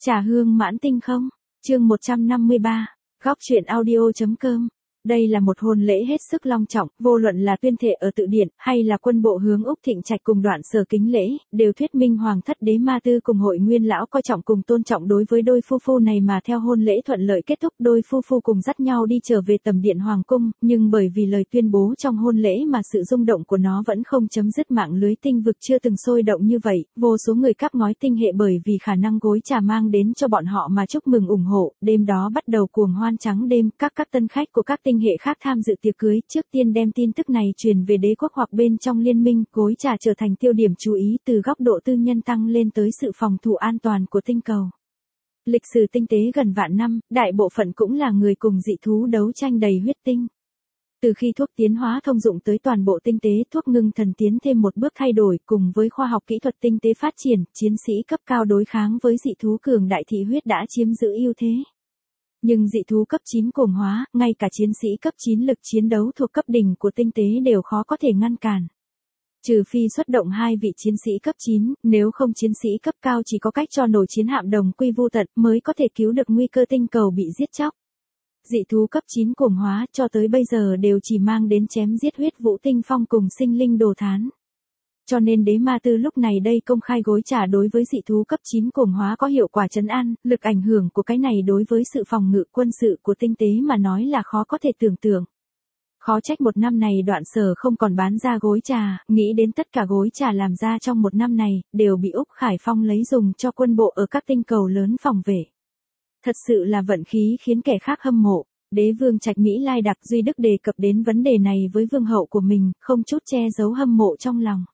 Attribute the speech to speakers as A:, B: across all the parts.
A: Trà hương mãn tinh không? Chương 153, góc truyện audio.com. Đây là một hôn lễ hết sức long trọng, vô luận là tuyên thệ ở tự điện, hay là quân bộ hướng Úc Thịnh Trạch cùng Đoạn Sở kính lễ, đều thuyết minh Hoàng thất Đế Ma Tư cùng Hội Nguyên lão coi trọng cùng tôn trọng đối với đôi phu phu này mà theo hôn lễ thuận lợi kết thúc, đôi phu phu cùng dắt nhau đi trở về tầm điện Hoàng cung, nhưng bởi vì lời tuyên bố trong hôn lễ mà sự rung động của nó vẫn không chấm dứt, mạng lưới tinh vực chưa từng sôi động như vậy, vô số người cắp ngói tinh hệ bởi vì khả năng gối trà mang đến cho bọn họ mà chúc mừng ủng hộ, đêm đó bắt đầu cuồng hoan trắng đêm, các tân khách của các tinh hệ khác tham dự tiệc cưới, trước tiên đem tin tức này truyền về đế quốc hoặc bên trong liên minh, gối trà trở thành tiêu điểm chú ý từ góc độ tư nhân tăng lên tới sự phòng thủ an toàn của tinh cầu. Lịch sử tinh tế gần vạn năm, đại bộ phận cũng là người cùng dị thú đấu tranh đầy huyết tinh. Từ khi thuốc tiến hóa thông dụng tới toàn bộ tinh tế, thuốc ngưng thần tiến thêm một bước thay đổi, cùng với khoa học kỹ thuật tinh tế phát triển, chiến sĩ cấp cao đối kháng với dị thú cường đại thị huyết đã chiếm giữ ưu thế. Nhưng dị thú cấp 9 cuồng hóa, ngay cả chiến sĩ cấp 9 lực chiến đấu thuộc cấp đỉnh của tinh tế đều khó có thể ngăn cản. Trừ phi xuất động hai vị chiến sĩ cấp 9, nếu không chiến sĩ cấp cao chỉ có cách cho nổi chiến hạm đồng quy vu tận mới có thể cứu được nguy cơ tinh cầu bị giết chóc. Dị thú cấp 9 cuồng hóa cho tới bây giờ đều chỉ mang đến chém giết huyết vũ tinh phong cùng sinh linh đồ thán. Cho nên Đế Ma Tư lúc này đây công khai gối trà đối với dị thú cấp 9 cuồng hóa có hiệu quả trấn an, lực ảnh hưởng của cái này đối với sự phòng ngự quân sự của tinh tế mà nói là khó có thể tưởng tượng. Khó trách một năm này Đoạn Sở không còn bán ra gối trà, nghĩ đến tất cả gối trà làm ra trong một năm này, đều bị Úc Khải Phong lấy dùng cho quân bộ ở các tinh cầu lớn phòng vệ. Thật sự là vận khí khiến kẻ khác hâm mộ. Đế vương Trạch Mỹ Lai Đặc Duy Đức đề cập đến vấn đề này với vương hậu của mình, không chút che giấu hâm mộ trong lòng.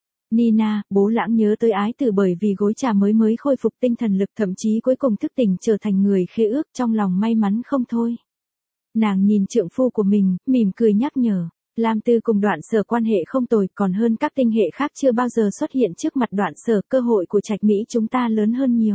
A: Nina, bố lãng nhớ tới ái tử bởi vì gối trà mới khôi phục tinh thần lực, thậm chí cuối cùng thức tỉnh trở thành người khế ước, trong lòng may mắn không thôi. Nàng nhìn trượng phu của mình, mỉm cười nhắc nhở, Lam Tư cùng Đoạn Sở quan hệ không tồi, còn hơn các tinh hệ khác chưa bao giờ xuất hiện trước mặt Đoạn Sở, cơ hội của Trạch Mỹ chúng ta lớn hơn nhiều.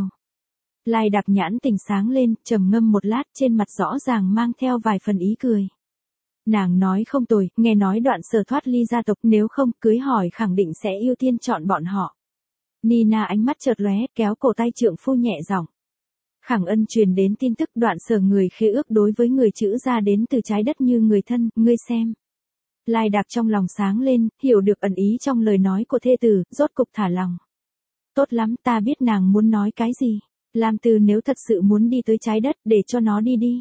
A: Lai Đặc nhãn tình sáng lên, trầm ngâm một lát, trên mặt rõ ràng mang theo vài phần ý cười. Nàng nói không tồi, nghe nói Đoạn Sở thoát ly gia tộc, nếu không cưới hỏi khẳng định sẽ ưu tiên chọn bọn họ. Nina ánh mắt chợt lóe, kéo cổ tay trượng phu nhẹ giọng. Khẳng Ân truyền đến tin tức Đoạn Sở người khế ước đối với người chữ ra đến từ trái đất như người thân, ngươi xem. Lai Đặc trong lòng sáng lên, hiểu được ẩn ý trong lời nói của thê tử, rốt cục thả lòng. Tốt lắm, ta biết nàng muốn nói cái gì. Lam Tư nếu thật sự muốn đi tới trái đất, để cho nó đi đi.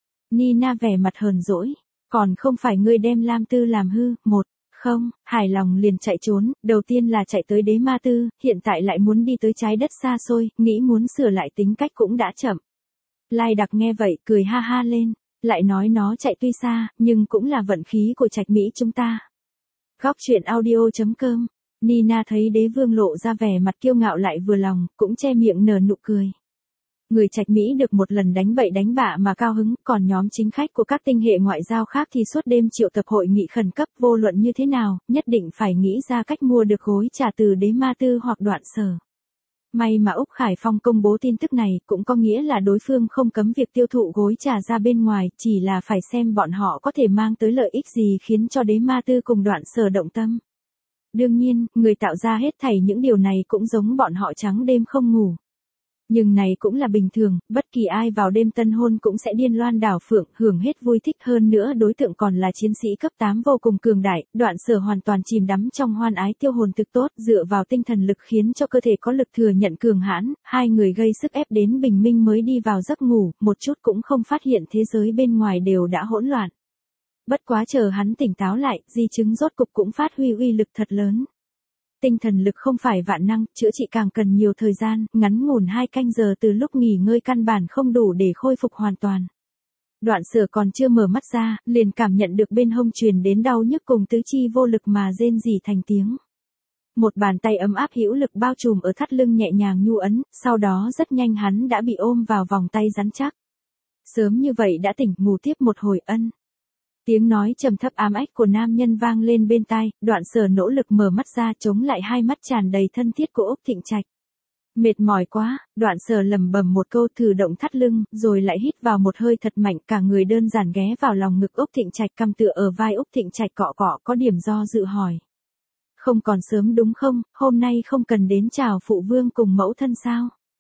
A: Nina vẻ mặt hờn dỗi. Còn không phải ngươi đem Lam Tư làm hư, không, hài lòng liền chạy trốn, đầu tiên là chạy tới Đế Ma Tư, hiện tại lại muốn đi tới trái đất xa xôi, nghĩ muốn sửa lại tính cách cũng đã chậm. Lai Đặc nghe vậy, cười ha ha lên, lại nói nó chạy tuy xa, nhưng cũng là vận khí của Trạch Mỹ chúng ta. Góc truyện audio.com. Nina thấy đế vương lộ ra vẻ mặt kiêu ngạo lại vừa lòng, cũng che miệng nở nụ cười. Người Trạch Mỹ được một lần đánh bậy đánh bạ mà cao hứng, còn nhóm chính khách của các tinh hệ ngoại giao khác thì suốt đêm triệu tập hội nghị khẩn cấp, vô luận như thế nào, nhất định phải nghĩ ra cách mua được gối trà từ Đế Ma Tư hoặc Đoạn Sở. May mà Úc Khải Phong công bố tin tức này, cũng có nghĩa là đối phương không cấm việc tiêu thụ gối trà ra bên ngoài, chỉ là phải xem bọn họ có thể mang tới lợi ích gì khiến cho Đế Ma Tư cùng Đoạn Sở động tâm. Đương nhiên, người tạo ra hết thảy những điều này cũng giống bọn họ trắng đêm không ngủ. Nhưng này cũng là bình thường, bất kỳ ai vào đêm tân hôn cũng sẽ điên loan đảo phượng, hưởng hết vui thích, hơn nữa đối tượng còn là chiến sĩ cấp 8 vô cùng cường đại, Đoạn Sở hoàn toàn chìm đắm trong hoan ái tiêu hồn thực tốt, dựa vào tinh thần lực khiến cho cơ thể có lực thừa nhận cường hãn, hai người gây sức ép đến bình minh mới đi vào giấc ngủ, một chút cũng không phát hiện thế giới bên ngoài đều đã hỗn loạn. Bất quá chờ hắn tỉnh táo lại, di chứng rốt cục cũng phát huy uy lực thật lớn. Tinh thần lực không phải vạn năng, chữa trị càng cần nhiều thời gian, ngắn ngủn 2 canh giờ từ lúc nghỉ ngơi căn bản không đủ để khôi phục hoàn toàn. Đoạn Sở còn chưa mở mắt ra, liền cảm nhận được bên hông truyền đến đau nhức cùng tứ chi vô lực mà rên rỉ thành tiếng. Một bàn tay ấm áp hữu lực bao trùm ở thắt lưng nhẹ nhàng nhu ấn, sau đó rất nhanh hắn đã bị ôm vào vòng tay rắn chắc. Sớm như vậy đã tỉnh, ngủ tiếp một hồi ân. Tiếng nói trầm thấp ám ách của nam nhân vang lên bên tai, Đoạn Sở nỗ lực mở mắt ra chống lại hai mắt tràn đầy thân thiết của Úc Thịnh Trạch. Mệt mỏi quá, Đoạn Sở lẩm bẩm một câu thử động thắt lưng, rồi lại hít vào một hơi thật mạnh, cả người đơn giản ghé vào lòng ngực Úc Thịnh Trạch, cằm tựa ở vai Úc Thịnh Trạch cọ cọ, có điểm do dự hỏi. Không còn sớm đúng không, hôm nay không cần đến chào phụ vương cùng mẫu thân sao?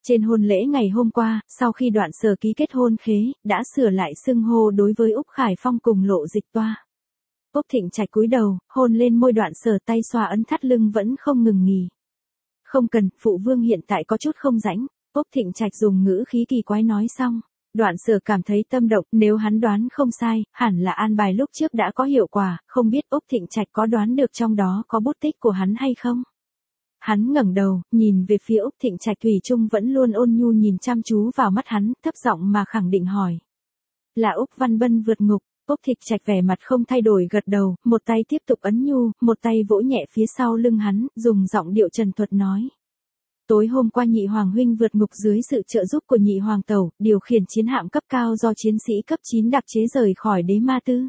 A: Trên hôn lễ ngày hôm qua, sau khi Đoạn Sở ký kết hôn khế, đã sửa lại xưng hô đối với Úc Khải Phong cùng Lộ Dịch Toa. Úc Thịnh Trạch cúi đầu, hôn lên môi Đoạn Sở, tay xoa ấn thắt lưng vẫn không ngừng nghỉ. Không cần, phụ vương hiện tại có chút không rảnh. Úc Thịnh Trạch dùng ngữ khí kỳ quái nói xong. Đoạn Sở cảm thấy tâm động, nếu hắn đoán không sai, hẳn là an bài lúc trước đã có hiệu quả, không biết Úc Thịnh Trạch có đoán được trong đó có bút tích của hắn hay không. Hắn ngẩng đầu, nhìn về phía Úc Thịnh Trạch, thủy chung vẫn luôn ôn nhu nhìn chăm chú vào mắt hắn, thấp giọng mà khẳng định hỏi. Là Úc Văn Bân vượt ngục. Úc Thịnh Trạch vẻ mặt không thay đổi gật đầu, một tay tiếp tục ấn nhu, một tay vỗ nhẹ phía sau lưng hắn, dùng giọng điệu trần thuật nói. Tối hôm qua nhị hoàng huynh vượt ngục dưới sự trợ giúp của nhị hoàng tẩu, điều khiển chiến hạm cấp cao do chiến sĩ cấp 9 đặc chế rời khỏi đế ma tư.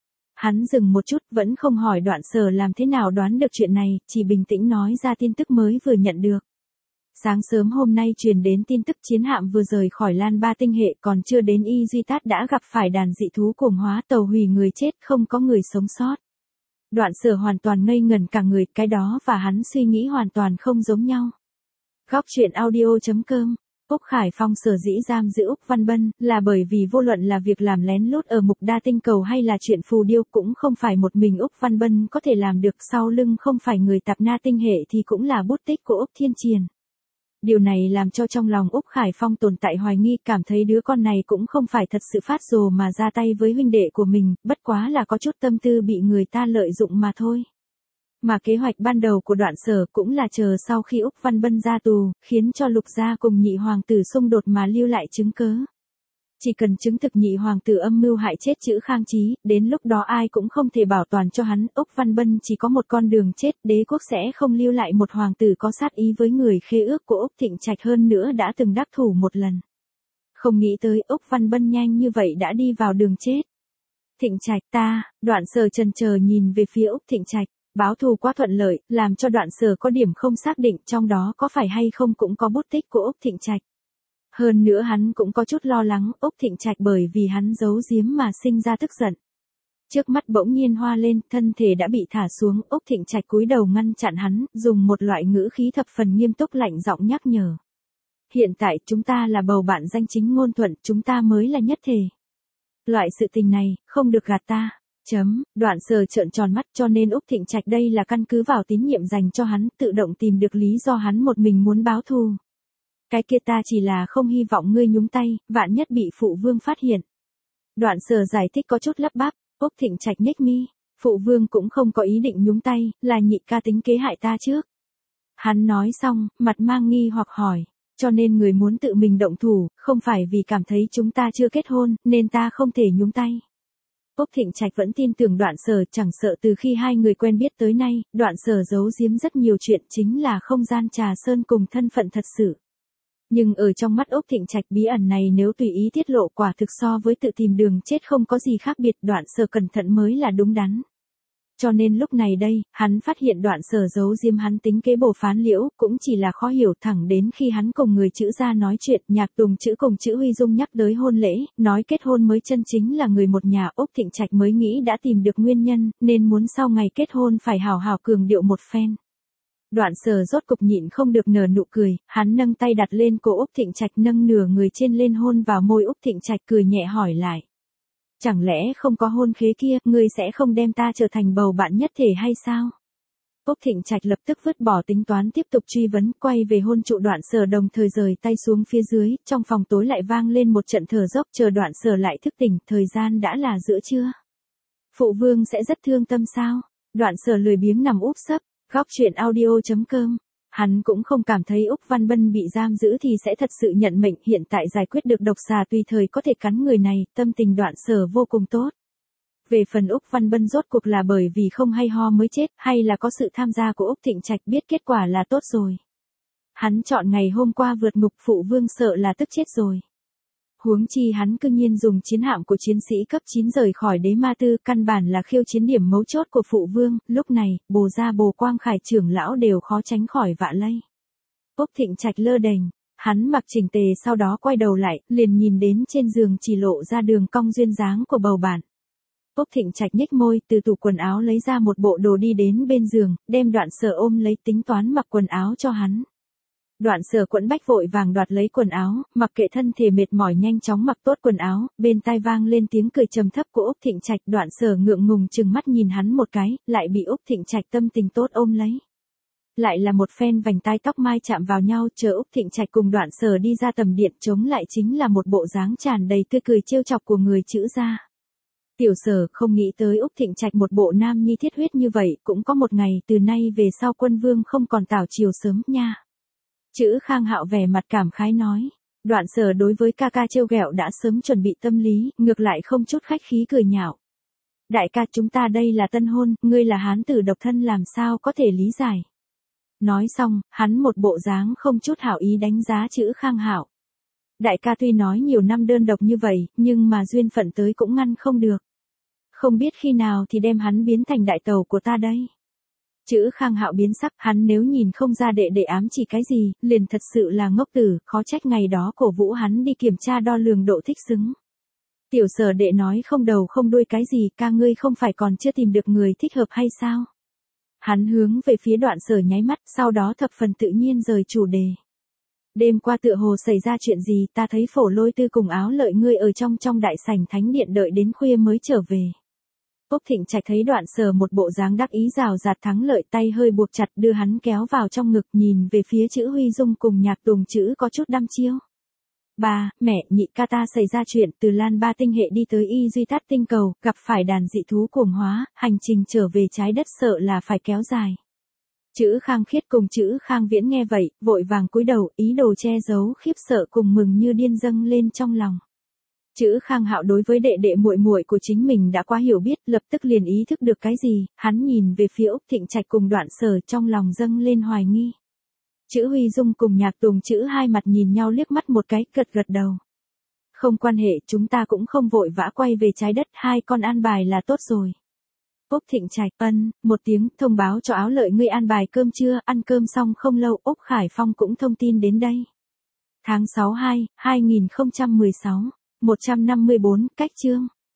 A: Hắn dừng một chút, vẫn không hỏi Đoạn Sở làm thế nào đoán được chuyện này, chỉ bình tĩnh nói ra tin tức mới vừa nhận được. Sáng sớm hôm nay truyền đến tin tức chiến hạm vừa rời khỏi Lan Ba tinh hệ, còn chưa đến Y Duy Tát đã gặp phải đàn dị thú cuồng hóa, tàu hủy, người chết, không có người sống sót. Đoạn Sở hoàn toàn ngây ngẩn cả người, cái đó và hắn suy nghĩ hoàn toàn không giống nhau. Góc truyện audio.com. Úc Khải Phong sở dĩ giam giữ Úc Văn Bân, là bởi vì vô luận là việc làm lén lút ở Mục Đa tinh cầu hay là chuyện phù điêu, cũng không phải một mình Úc Văn Bân có thể làm được, sau lưng không phải người Tạp Na tinh hệ thì cũng là bút tích của Úc Thiên Triền. Điều này làm cho trong lòng Úc Khải Phong tồn tại hoài nghi, cảm thấy đứa con này cũng không phải thật sự phát rồ mà ra tay với huynh đệ của mình, bất quá là có chút tâm tư bị người ta lợi dụng mà thôi. Mà kế hoạch ban đầu của Đoạn Sở cũng là chờ sau khi Úc Văn Bân ra tù, khiến cho Lục gia cùng nhị hoàng tử xung đột mà lưu lại chứng cớ. Chỉ cần chứng thực nhị hoàng tử âm mưu hại chết chữ Khang Chí, đến lúc đó ai cũng không thể bảo toàn cho hắn. Úc Văn Bân chỉ có một con đường chết, đế quốc sẽ không lưu lại một hoàng tử có sát ý với người khế ước của Úc Thịnh Trạch, hơn nữa đã từng đắc thủ một lần. Không nghĩ tới Úc Văn Bân nhanh như vậy đã đi vào đường chết. Thịnh Trạch ta, Đoạn Sở chần chờ nhìn về phía Úc Thịnh Trạch. Báo thù quá thuận lợi, làm cho Đoạn Sở có điểm không xác định, trong đó có phải hay không cũng có bút tích của Úc Thịnh Trạch. Hơn nữa hắn cũng có chút lo lắng Úc Thịnh Trạch bởi vì hắn giấu giếm mà sinh ra tức giận. Trước mắt bỗng nhiên hoa lên, thân thể đã bị thả xuống, Úc Thịnh Trạch cúi đầu ngăn chặn hắn, dùng một loại ngữ khí thập phần nghiêm túc lạnh giọng nhắc nhở. Hiện tại chúng ta là bầu bạn danh chính ngôn thuận, chúng ta mới là nhất thể. Loại sự tình này, không được gạt ta. Đoạn Sở trợn tròn mắt, cho nên Úc Thịnh Trạch đây là căn cứ vào tín nhiệm dành cho hắn, tự động tìm được lý do hắn một mình muốn báo thù. Cái kia ta chỉ là không hy vọng ngươi nhúng tay, vạn nhất bị phụ vương phát hiện. Đoạn Sở giải thích có chút lắp bắp. Úc Thịnh Trạch nhếch mi. Phụ vương cũng không có ý định nhúng tay, là nhị ca tính kế hại ta trước. Hắn nói xong, mặt mang nghi hoặc hỏi. Cho nên người muốn tự mình động thủ, không phải vì cảm thấy chúng ta chưa kết hôn, nên ta không thể nhúng tay. Úc Thịnh Trạch vẫn tin tưởng Đoạn Sở, chẳng sợ từ khi hai người quen biết tới nay, Đoạn Sở giấu giếm rất nhiều chuyện, chính là không gian trà sơn cùng thân phận thật sự. Nhưng ở trong mắt Úc Thịnh Trạch, bí ẩn này nếu tùy ý tiết lộ quả thực so với tự tìm đường chết không có gì khác biệt, Đoạn Sở cẩn thận mới là đúng đắn. Cho nên lúc này đây, hắn phát hiện Đoạn Sở giấu diêm hắn tính kế bổ phán liễu, cũng chỉ là khó hiểu, thẳng đến khi hắn cùng người chữ gia nói chuyện, Nhạc Tùng chữ cùng chữ Huy Dung nhắc tới hôn lễ, nói kết hôn mới chân chính là người một nhà, Úc Thịnh Trạch mới nghĩ đã tìm được nguyên nhân, nên muốn sau ngày kết hôn phải hào hào cường điệu một phen. Đoạn Sở rốt cục nhịn không được nở nụ cười, hắn nâng tay đặt lên cổ Úc Thịnh Trạch, nâng nửa người trên lên hôn vào môi Úc Thịnh Trạch, cười nhẹ hỏi lại. Chẳng lẽ không có hôn khế kia, ngươi sẽ không đem ta trở thành bầu bạn nhất thể hay sao? Úc Thịnh Trạch lập tức vứt bỏ tính toán tiếp tục truy vấn, quay về hôn trụ Đoạn Sở, đồng thời rời tay xuống phía dưới, trong phòng tối lại vang lên một trận thở dốc, chờ Đoạn Sở lại thức tỉnh, thời gian đã là giữa trưa. Phụ vương sẽ rất thương tâm sao? Đoạn Sở lười biếng nằm úp sấp. Góc truyện audio.com. Hắn cũng không cảm thấy Úc Văn Bân bị giam giữ thì sẽ thật sự nhận mệnh, hiện tại giải quyết được độc xà tùy thời có thể cắn người này, tâm tình Đoạn Sở vô cùng tốt. Về phần Úc Văn Bân rốt cuộc là bởi vì không hay ho mới chết, hay là có sự tham gia của Úc Thịnh Trạch, biết kết quả là tốt rồi. Hắn chọn ngày hôm qua vượt ngục, phụ vương sợ là tức chết rồi. Huống chi hắn cư nhiên dùng chiến hạm của chiến sĩ cấp 9 rời khỏi đế ma tư, căn bản là khiêu chiến điểm mấu chốt của phụ vương, lúc này, Bồ Gia Bồ Quang Khải trưởng lão đều khó tránh khỏi vạ lây. Úc Thịnh Trạch lơ đễnh, hắn mặc chỉnh tề sau đó quay đầu lại, liền nhìn đến trên giường chỉ lộ ra đường cong duyên dáng của bầu bạn. Úc Thịnh Trạch nhếch môi, từ tủ quần áo lấy ra một bộ đồ đi đến bên giường, đem Đoạn Sở ôm lấy tính toán mặc quần áo cho hắn. Đoạn Sở quẫn bách vội vàng đoạt lấy quần áo, mặc kệ thân thể mệt mỏi nhanh chóng mặc tốt quần áo, bên tai vang lên tiếng cười trầm thấp của Úc Thịnh Trạch. Đoạn Sở ngượng ngùng trừng mắt nhìn hắn một cái, lại bị Úc Thịnh Trạch tâm tình tốt ôm lấy. Lại là một phen vành tai tóc mai chạm vào nhau, chờ Úc Thịnh Trạch cùng Đoạn Sở đi ra tầm điện, chống lại chính là một bộ dáng tràn đầy tươi cười trêu chọc của người Chữ gia. Tiểu Sở không nghĩ tới Úc Thịnh Trạch một bộ nam nhi thiết huyết như vậy, cũng có một ngày từ nay về sau Quân Vương không còn tảo chiều sớm nha. Chữ Khang Hạo vẻ mặt cảm khái nói. Đoạn Sở đối với ca ca trêu ghẹo đã sớm chuẩn bị tâm lý, ngược lại không chút khách khí cười nhạo. Đại ca, chúng ta đây là tân hôn, ngươi là hán tử độc thân làm sao có thể lý giải. Nói xong, hắn một bộ dáng không chút hảo ý đánh giá Chữ Khang Hạo. Đại ca tuy nói nhiều năm đơn độc như vậy, nhưng mà duyên phận tới cũng ngăn không được. Không biết khi nào thì đem hắn biến thành đại tẩu của ta đây. Chữ Khang Hạo biến sắc, hắn nếu nhìn không ra đệ ám chỉ cái gì, liền thật sự là ngốc tử, khó trách ngày đó cổ vũ hắn đi kiểm tra đo lường độ thích xứng. Tiểu Sở đệ nói không đầu không đuôi cái gì, ca ngươi không phải còn chưa tìm được người thích hợp hay sao? Hắn hướng về phía Đoạn Sở nháy mắt, sau đó thập phần tự nhiên rời chủ đề. Đêm qua tựa hồ xảy ra chuyện gì, ta thấy Phổ Lôi Tư cùng Áo Lợi ngươi ở trong đại sảnh thánh điện đợi đến khuya mới trở về. Úc Thịnh Trạch thấy Đoạn Sở một bộ dáng đắc ý rào rạt thắng lợi, tay hơi buộc chặt đưa hắn kéo vào trong ngực, nhìn về phía Chữ Huy Dung cùng Nhạc Tùng Chữ có chút đăm chiêu. Ba, mẹ, nhị ca ta xảy ra chuyện, từ Lan Ba tinh hệ đi tới Y Duy Tát tinh cầu, gặp phải đàn dị thú cuồng hóa, hành trình trở về trái đất sợ là phải kéo dài. Chữ Khang Khiết cùng Chữ Khang Viễn nghe vậy, vội vàng cúi đầu, ý đồ che giấu khiếp sợ cùng mừng như điên dâng lên trong lòng. Chữ Khang Hạo đối với đệ muội muội của chính mình đã quá hiểu biết, lập tức liền ý thức được cái gì, hắn nhìn về phía Úc Thịnh Trạch cùng Đoạn Sở, trong lòng dâng lên hoài nghi. Chữ Huy Dung cùng Nhạc Tùng Chữ hai mặt nhìn nhau liếc mắt một cái, gật đầu. Không quan hệ, chúng ta cũng không vội vã quay về trái đất, hai con an bài là tốt rồi. Úc Thịnh Trạch một tiếng thông báo cho Áo Lợi ngươi an bài cơm trưa, ăn cơm xong không lâu Úc Khải Phong cũng thông tin đến đây. Tháng 6 2016, 154, cách chương.